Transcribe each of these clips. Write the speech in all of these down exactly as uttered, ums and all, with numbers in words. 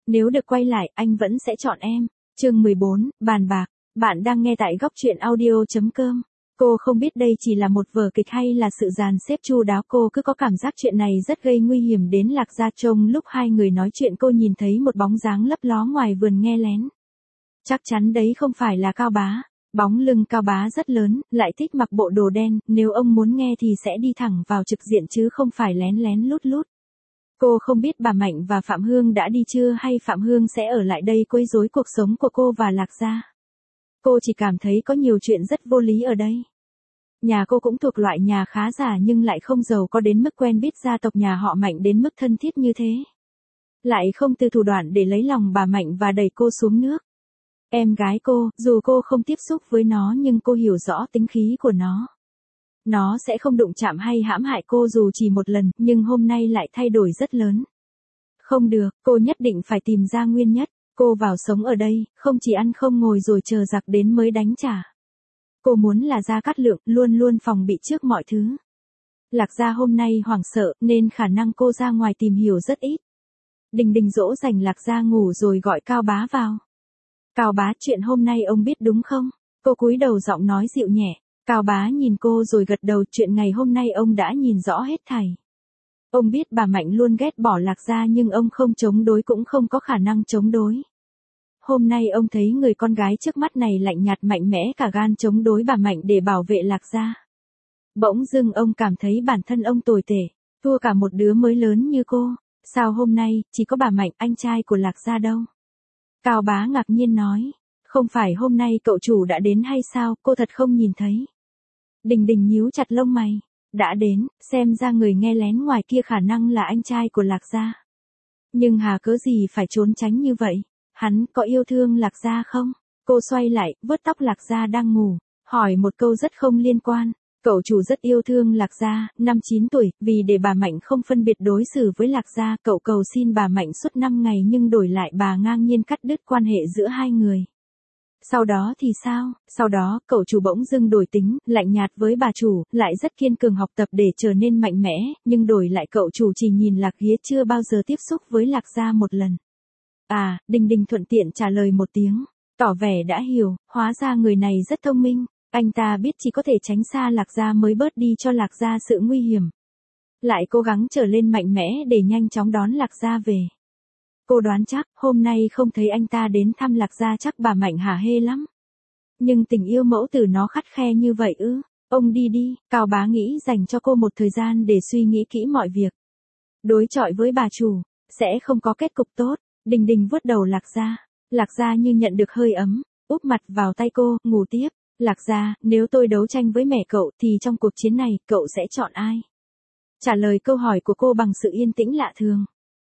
Nếu được quay lại, anh vẫn sẽ chọn em. Chương mười bốn, bàn bạc. Bạn đang nghe tại góc truyện audio.com. Cô không biết đây chỉ là một vở kịch hay là sự dàn xếp chu đáo, cô cứ có cảm giác chuyện này rất gây nguy hiểm đến Lạc Gia. Trong lúc hai người nói chuyện cô nhìn thấy một bóng dáng lấp ló ngoài vườn nghe lén. Chắc chắn đấy không phải là Cao Bá. Bóng lưng Cao Bá rất lớn, lại thích mặc bộ đồ đen, nếu ông muốn nghe thì sẽ đi thẳng vào trực diện chứ không phải lén lén lút lút. Cô không biết bà Mạnh và Phạm Hương đã đi chưa hay Phạm Hương sẽ ở lại đây quấy rối cuộc sống của cô và Lạc Gia. Cô chỉ cảm thấy có nhiều chuyện rất vô lý ở đây. Nhà cô cũng thuộc loại nhà khá giả nhưng lại không giàu có đến mức quen biết gia tộc nhà họ Mạnh đến mức thân thiết như thế. Lại không từ thủ đoạn để lấy lòng bà Mạnh và đẩy cô xuống nước. Em gái cô, dù cô không tiếp xúc với nó nhưng cô hiểu rõ tính khí của nó. Nó sẽ không đụng chạm hay hãm hại cô dù chỉ một lần, nhưng hôm nay lại thay đổi rất lớn. Không được, cô nhất định phải tìm ra nguyên nhất. Cô vào sống ở đây, không chỉ ăn không ngồi rồi chờ giặc đến mới đánh trả. Cô muốn là Gia Cát Lượng, luôn luôn phòng bị trước mọi thứ. Lạc Gia hôm nay hoảng sợ, nên khả năng cô ra ngoài tìm hiểu rất ít. Đình Đình dỗ dành Lạc Gia ngủ rồi gọi Cao Bá vào. Cao Bá, chuyện hôm nay ông biết đúng không? Cô cúi đầu giọng nói dịu nhẹ. Cao Bá nhìn cô rồi gật đầu, chuyện ngày hôm nay ông đã nhìn rõ hết thảy. Ông biết bà Mạnh luôn ghét bỏ Lạc Gia nhưng ông không chống đối cũng không có khả năng chống đối. Hôm nay ông thấy người con gái trước mắt này lạnh nhạt mạnh mẽ cả gan chống đối bà Mạnh để bảo vệ Lạc Gia. Bỗng dưng ông cảm thấy bản thân ông tồi tệ, thua cả một đứa mới lớn như cô. Sao hôm nay, chỉ có bà Mạnh, anh trai của Lạc Gia đâu? Cao Bá ngạc nhiên nói, không phải hôm nay cậu chủ đã đến hay sao, cô thật không nhìn thấy. Đình Đình nhíu chặt lông mày, đã đến, xem ra người nghe lén ngoài kia khả năng là anh trai của Lạc Gia. Nhưng hà cớ gì phải trốn tránh như vậy, hắn có yêu thương Lạc Gia không? Cô xoay lại, vuốt tóc Lạc Gia đang ngủ, hỏi một câu rất không liên quan. Cậu chủ rất yêu thương Lạc Gia, năm chín tuổi, vì để bà Mạnh không phân biệt đối xử với Lạc Gia, cậu cầu xin bà Mạnh suốt năm ngày nhưng đổi lại bà ngang nhiên cắt đứt quan hệ giữa hai người. Sau đó thì sao? Sau đó, cậu chủ bỗng dưng đổi tính, lạnh nhạt với bà chủ, lại rất kiên cường học tập để trở nên mạnh mẽ, nhưng đổi lại cậu chủ chỉ nhìn Lạc Ghía chưa bao giờ tiếp xúc với Lạc Gia một lần. À, Đình Đình thuận tiện trả lời một tiếng, tỏ vẻ đã hiểu, hóa ra người này rất thông minh. Anh ta biết chỉ có thể tránh xa Lạc Gia mới bớt đi cho Lạc Gia sự nguy hiểm. Lại cố gắng trở lên mạnh mẽ để nhanh chóng đón Lạc Gia về. Cô đoán chắc, hôm nay không thấy anh ta đến thăm Lạc Gia chắc bà Mạnh hả hê lắm. Nhưng tình yêu mẫu tử nó khắt khe như vậy ư? Ông đi đi, Cao Bá nghĩ dành cho cô một thời gian để suy nghĩ kỹ mọi việc. Đối chọi với bà chủ, sẽ không có kết cục tốt. Đình Đình vuốt đầu Lạc Gia. Lạc Gia như nhận được hơi ấm, úp mặt vào tay cô, ngủ tiếp. Lạc Gia, nếu tôi đấu tranh với mẹ cậu thì trong cuộc chiến này, cậu sẽ chọn ai? Trả lời câu hỏi của cô bằng sự yên tĩnh lạ thường.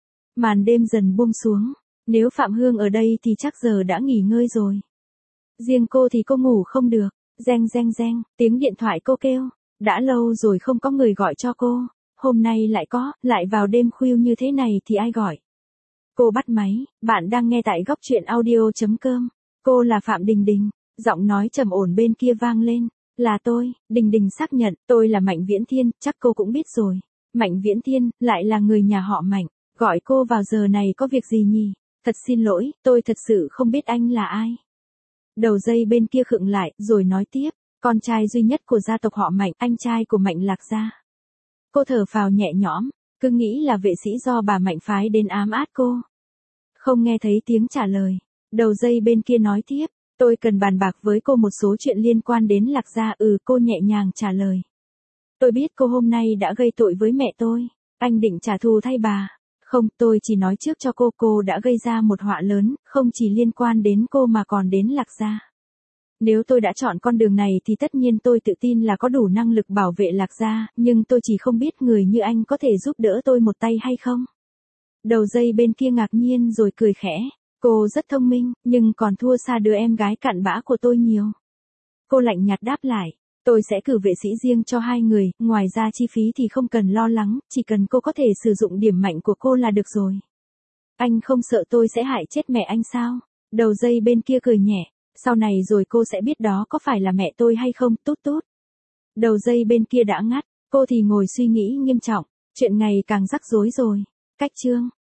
Màn đêm dần buông xuống, nếu Phạm Hương ở đây thì chắc giờ đã nghỉ ngơi rồi. Riêng cô thì cô ngủ không được, reng reng reng, tiếng điện thoại cô kêu, đã lâu rồi không có người gọi cho cô, hôm nay lại có, lại vào đêm khuya như thế này thì ai gọi? Cô bắt máy, bạn đang nghe tại góc truyện audio.com, cô là Phạm Đình Đình. Giọng nói trầm ổn bên kia vang lên, là tôi. Đình Đình xác nhận, tôi là Mạnh Viễn Thiên, chắc cô cũng biết rồi. Mạnh Viễn Thiên, lại là người nhà họ Mạnh, gọi cô vào giờ này có việc gì nhỉ? Thật xin lỗi, tôi thật sự không biết anh là ai. Đầu dây bên kia khựng lại, rồi nói tiếp, con trai duy nhất của gia tộc họ Mạnh, anh trai của Mạnh Lạc Gia. Cô thở phào nhẹ nhõm, cứ nghĩ là vệ sĩ do bà Mạnh phái đến ám át cô. Không nghe thấy tiếng trả lời, đầu dây bên kia nói tiếp. Tôi cần bàn bạc với cô một số chuyện liên quan đến Lạc Gia. Ừ, cô nhẹ nhàng trả lời. Tôi biết cô hôm nay đã gây tội với mẹ tôi. Anh định trả thù thay bà. Không, tôi chỉ nói trước cho cô, cô đã gây ra một họa lớn, không chỉ liên quan đến cô mà còn đến Lạc Gia. Nếu tôi đã chọn con đường này thì tất nhiên tôi tự tin là có đủ năng lực bảo vệ Lạc Gia, nhưng tôi chỉ không biết người như anh có thể giúp đỡ tôi một tay hay không. Đầu dây bên kia ngạc nhiên rồi cười khẽ. Cô rất thông minh, nhưng còn thua xa đứa em gái cặn bã của tôi nhiều. Cô lạnh nhạt đáp lại, tôi sẽ cử vệ sĩ riêng cho hai người, ngoài ra chi phí thì không cần lo lắng, chỉ cần cô có thể sử dụng điểm mạnh của cô là được rồi. Anh không sợ tôi sẽ hại chết mẹ anh sao? Đầu dây bên kia cười nhẹ, sau này rồi cô sẽ biết đó có phải là mẹ tôi hay không, tút tút. Đầu dây bên kia đã ngắt, cô thì ngồi suy nghĩ nghiêm trọng, chuyện ngày càng rắc rối rồi. Cách chương.